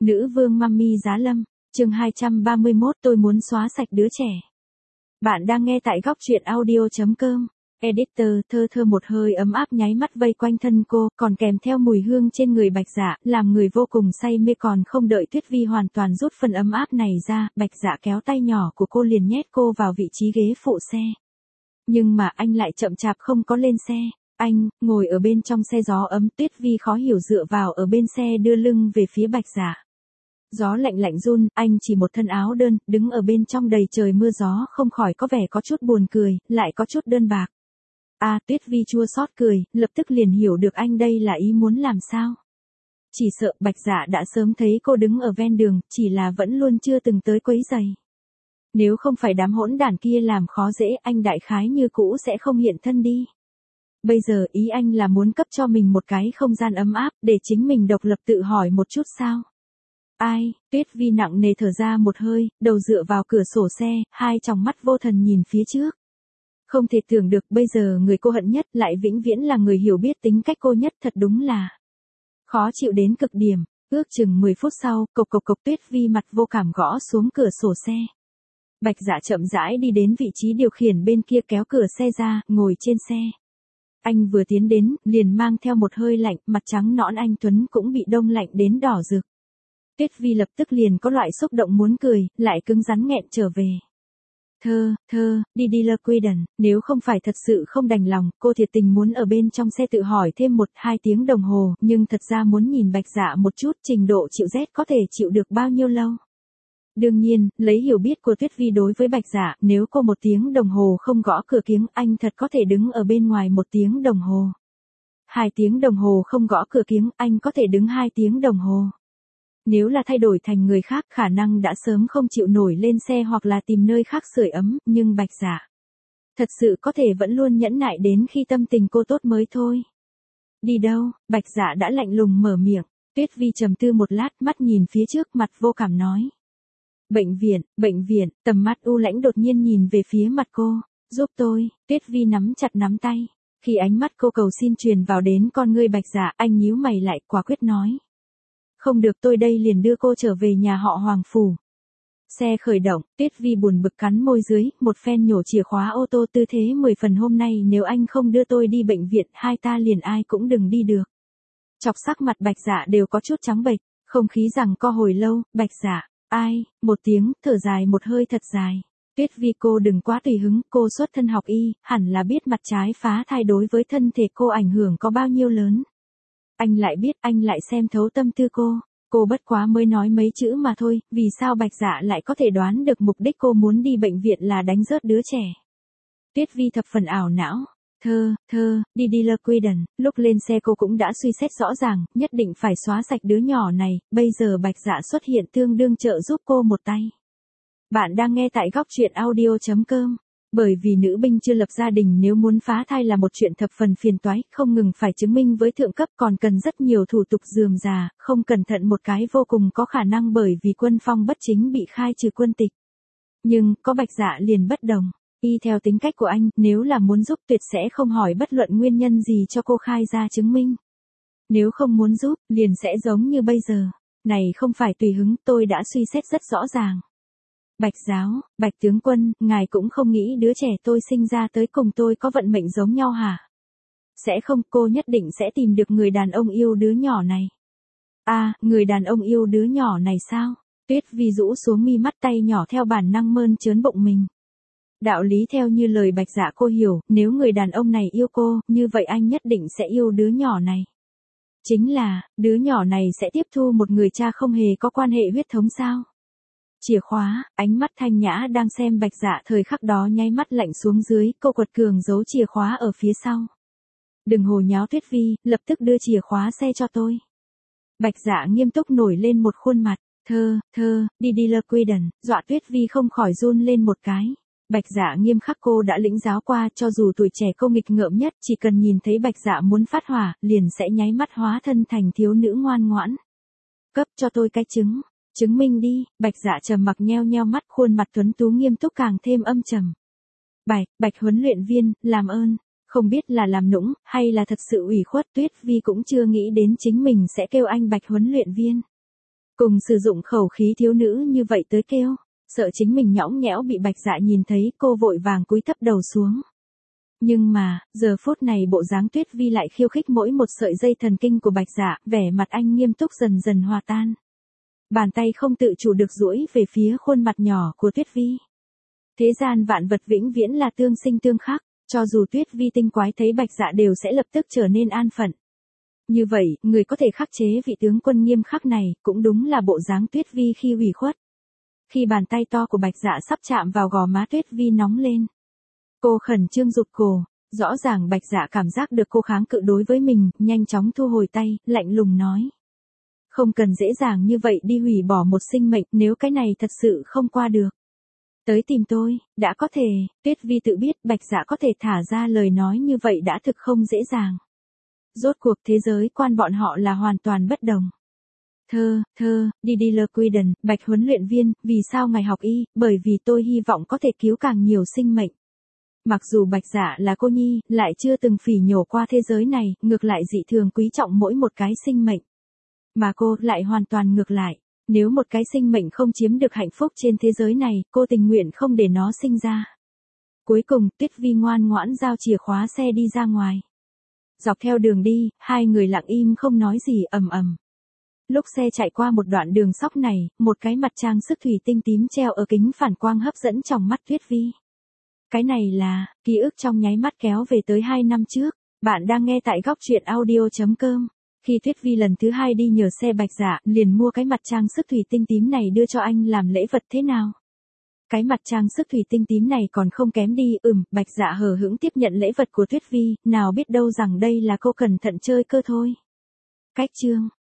Nữ vương Mummy Giá Lâm, chương 231 tôi muốn xóa sạch đứa trẻ. Bạn đang nghe tại góc truyện audio.com. Editor thơ thơ một hơi ấm áp nháy mắt vây quanh thân cô, còn kèm theo mùi hương trên người Bạch Dạ, làm người vô cùng say mê. Còn không đợi Tuyết Vi hoàn toàn rút phần ấm áp này ra, Bạch Dạ kéo tay nhỏ của cô liền nhét cô vào vị trí ghế phụ xe. Nhưng mà anh lại chậm chạp không có lên xe. Anh ngồi ở bên trong xe gió ấm. Tuyết Vi khó hiểu dựa vào ở bên xe đưa lưng về phía Bạch Dạ. Gió lạnh lạnh run, anh chỉ một thân áo đơn, đứng ở bên trong đầy trời mưa gió không khỏi có vẻ có chút buồn cười, lại có chút đơn bạc. Tuyết Vi chua xót cười, lập tức liền hiểu được anh đây là ý muốn làm sao. Chỉ sợ Bạch Dạ đã sớm thấy cô đứng ở ven đường, chỉ là vẫn luôn chưa từng tới quấy giày. Nếu không phải đám hỗn đản kia làm khó dễ, anh đại khái như cũ sẽ không hiện thân đi. Bây giờ ý anh là muốn cấp cho mình một cái không gian ấm áp, để chính mình độc lập tự hỏi một chút sao. Tuyết Vi nặng nề thở ra một hơi, đầu dựa vào cửa sổ xe, hai tròng mắt vô thần nhìn phía trước. Không thể tưởng được bây giờ người cô hận nhất lại vĩnh viễn là người hiểu biết tính cách cô nhất, thật đúng là khó chịu đến cực điểm. Ước chừng 10 phút sau, cộc cộc cộc, Tuyết Vi mặt vô cảm gõ xuống cửa sổ xe. Bạch Dạ chậm rãi đi đến vị trí điều khiển bên kia, kéo cửa xe ra, ngồi trên xe. Anh vừa tiến đến, liền mang theo một hơi lạnh, mặt trắng nõn anh tuấn cũng bị đông lạnh đến đỏ rực. Tuyết Vi lập tức liền có loại xúc động muốn cười, lại cứng rắn nghẹn trở về. Đi Queden, nếu không phải thật sự không đành lòng, cô thiệt tình muốn ở bên trong xe tự hỏi thêm 1-2 tiếng đồng hồ, nhưng thật ra muốn nhìn Bạch Dạ một chút, trình độ chịu rét có thể chịu được bao nhiêu lâu. Đương nhiên, lấy hiểu biết của Tuyết Vi đối với Bạch Dạ, nếu cô 1 tiếng đồng hồ không gõ cửa kiếng, anh thật có thể đứng ở bên ngoài 1 tiếng đồng hồ. 2 tiếng đồng hồ không gõ cửa kiếng, anh có thể đứng 2 tiếng đồng hồ. Nếu là thay đổi thành người khác, khả năng đã sớm không chịu nổi lên xe hoặc là tìm nơi khác sưởi ấm, nhưng Bạch Dạ thật sự có thể vẫn luôn nhẫn nại đến khi tâm tình cô tốt mới thôi. Đi đâu? Bạch Dạ đã lạnh lùng mở miệng. Tuyết Vi trầm tư một lát, mắt nhìn phía trước, mặt vô cảm nói. Bệnh viện, tầm mắt u lãnh đột nhiên nhìn về phía mặt cô. Giúp tôi. Tuyết Vi nắm chặt nắm tay. Khi ánh mắt cô cầu xin truyền vào đến con ngươi Bạch Dạ, anh nhíu mày lại, quả quyết nói. Không được, tôi đây liền đưa cô trở về nhà họ Hoàng Phủ. Xe khởi động, Tuyết Vi buồn bực cắn môi dưới, một phen nhổ chìa khóa ô tô, tư thế 10 phần. Hôm nay nếu anh không đưa tôi đi bệnh viện, hai ta liền ai cũng đừng đi được. Chọc sắc mặt Bạch Dạ đều có chút trắng bệch, không khí rằng co hồi lâu. Bạch Dạ, một tiếng, thở dài một hơi thật dài. Tuyết Vi, cô đừng quá tùy hứng, cô xuất thân học y, hẳn là biết mặt trái phá thai đối với thân thể cô ảnh hưởng có bao nhiêu lớn. Anh lại biết, anh lại xem thấu tâm tư cô bất quá mới nói mấy chữ mà thôi, vì sao Bạch Dạ lại có thể đoán được mục đích cô muốn đi bệnh viện là đánh rớt đứa trẻ. Tuyết Vi thập phần ảo não. Đi Queden, lúc lên xe cô cũng đã suy xét rõ ràng, nhất định phải xóa sạch đứa nhỏ này, bây giờ Bạch Dạ xuất hiện tương đương trợ giúp cô một tay. Bạn đang nghe tại góc truyện audio.com. Bởi vì nữ binh chưa lập gia đình, nếu muốn phá thai là một chuyện thập phần phiền toái, không ngừng phải chứng minh với thượng cấp, còn cần rất nhiều thủ tục rườm rà, không cẩn thận một cái vô cùng có khả năng bởi vì quân phong bất chính bị khai trừ quân tịch. Nhưng, có Bạch Dạ liền bất đồng. Y theo tính cách của anh, nếu là muốn giúp tuyệt sẽ không hỏi bất luận nguyên nhân gì cho cô khai ra chứng minh. Nếu không muốn giúp, liền sẽ giống như bây giờ. Này không phải tùy hứng, tôi đã suy xét rất rõ ràng. Bạch giáo, Bạch tướng quân, ngài cũng không nghĩ đứa trẻ tôi sinh ra tới cùng tôi có vận mệnh giống nhau hả? Sẽ không, cô nhất định sẽ tìm được người đàn ông yêu đứa nhỏ này. Người đàn ông yêu đứa nhỏ này sao? Tuyết Vi rũ xuống mi mắt, tay nhỏ theo bản năng mơn trớn bụng mình. Đạo lý theo như lời Bạch Dạ cô hiểu, nếu người đàn ông này yêu cô, như vậy anh nhất định sẽ yêu đứa nhỏ này. Chính là, đứa nhỏ này sẽ tiếp thu một người cha không hề có quan hệ huyết thống sao? Chìa khóa, ánh mắt Thanh Nhã đang xem Bạch Dạ thời khắc đó nháy mắt lạnh xuống dưới, cô quật cường giấu chìa khóa ở phía sau. Đừng hồ nháo Tuyết Vi, lập tức đưa chìa khóa xe cho tôi. Bạch Dạ nghiêm túc nổi lên một khuôn mặt. Đi Queden, dọa Tuyết Vi không khỏi run lên một cái. Bạch Dạ nghiêm khắc cô đã lĩnh giáo qua, cho dù tuổi trẻ cô nghịch ngợm nhất, chỉ cần nhìn thấy Bạch Dạ muốn phát hỏa, liền sẽ nháy mắt hóa thân thành thiếu nữ ngoan ngoãn. Cấp cho tôi cái chứng minh đi. Bạch Dạ trầm mặc nheo nheo mắt, khuôn mặt tuấn tú nghiêm túc càng thêm âm trầm. Bạch huấn luyện viên, làm ơn. Không biết là làm nũng, hay là thật sự ủy khuất, Tuyết Vi cũng chưa nghĩ đến chính mình sẽ kêu anh Bạch huấn luyện viên. Cùng sử dụng khẩu khí thiếu nữ như vậy tới kêu, sợ chính mình nhõng nhẽo bị Bạch Dạ nhìn thấy, cô vội vàng cúi thấp đầu xuống. Nhưng mà, giờ phút này bộ dáng Tuyết Vi lại khiêu khích mỗi một sợi dây thần kinh của Bạch Dạ, vẻ mặt anh nghiêm túc dần dần hòa tan. Bàn tay không tự chủ được duỗi về phía khuôn mặt nhỏ của Tuyết Vi. Thế gian vạn vật vĩnh viễn là tương sinh tương khắc, cho dù Tuyết Vi tinh quái thấy Bạch Dạ đều sẽ lập tức trở nên an phận. Như vậy, người có thể khắc chế vị tướng quân nghiêm khắc này, cũng đúng là bộ dáng Tuyết Vi khi ủy khuất. Khi bàn tay to của Bạch Dạ sắp chạm vào gò má Tuyết Vi nóng lên. Cô khẩn trương rụt cổ, rõ ràng Bạch Dạ cảm giác được cô kháng cự đối với mình, nhanh chóng thu hồi tay, lạnh lùng nói. Không cần dễ dàng như vậy đi hủy bỏ một sinh mệnh, nếu cái này thật sự không qua được. Tới tìm tôi, đã có thể, Tuyết Vi tự biết Bạch Dạ có thể thả ra lời nói như vậy đã thực không dễ dàng. Rốt cuộc thế giới quan bọn họ là hoàn toàn bất đồng. Didier Quiden, Bạch huấn luyện viên, vì sao ngài học y, bởi vì tôi hy vọng có thể cứu càng nhiều sinh mệnh. Mặc dù Bạch Dạ là cô nhi, lại chưa từng phỉ nhổ qua thế giới này, ngược lại dị thường quý trọng mỗi một cái sinh mệnh. Mà cô lại hoàn toàn ngược lại. Nếu một cái sinh mệnh không chiếm được hạnh phúc trên thế giới này, cô tình nguyện không để nó sinh ra. Cuối cùng, Tuyết Vi ngoan ngoãn giao chìa khóa xe đi ra ngoài. Dọc theo đường đi, hai người lặng im không nói gì, ầm ầm. Lúc xe chạy qua một đoạn đường sóc này, một cái mặt trang sức thủy tinh tím treo ở kính phản quang hấp dẫn trong mắt Tuyết Vi. Cái này là, ký ức trong nháy mắt kéo về tới 2 năm trước. Bạn đang nghe tại góc truyện audio.com. Khi Tuyết Vi lần thứ 2 đi nhờ xe Bạch Dạ, liền mua cái mặt trang sức thủy tinh tím này đưa cho anh làm lễ vật thế nào? Cái mặt trang sức thủy tinh tím này còn không kém đi, Bạch Dạ hờ hững tiếp nhận lễ vật của Tuyết Vi, nào biết đâu rằng đây là cô cẩn thận chơi cơ thôi. Cách chương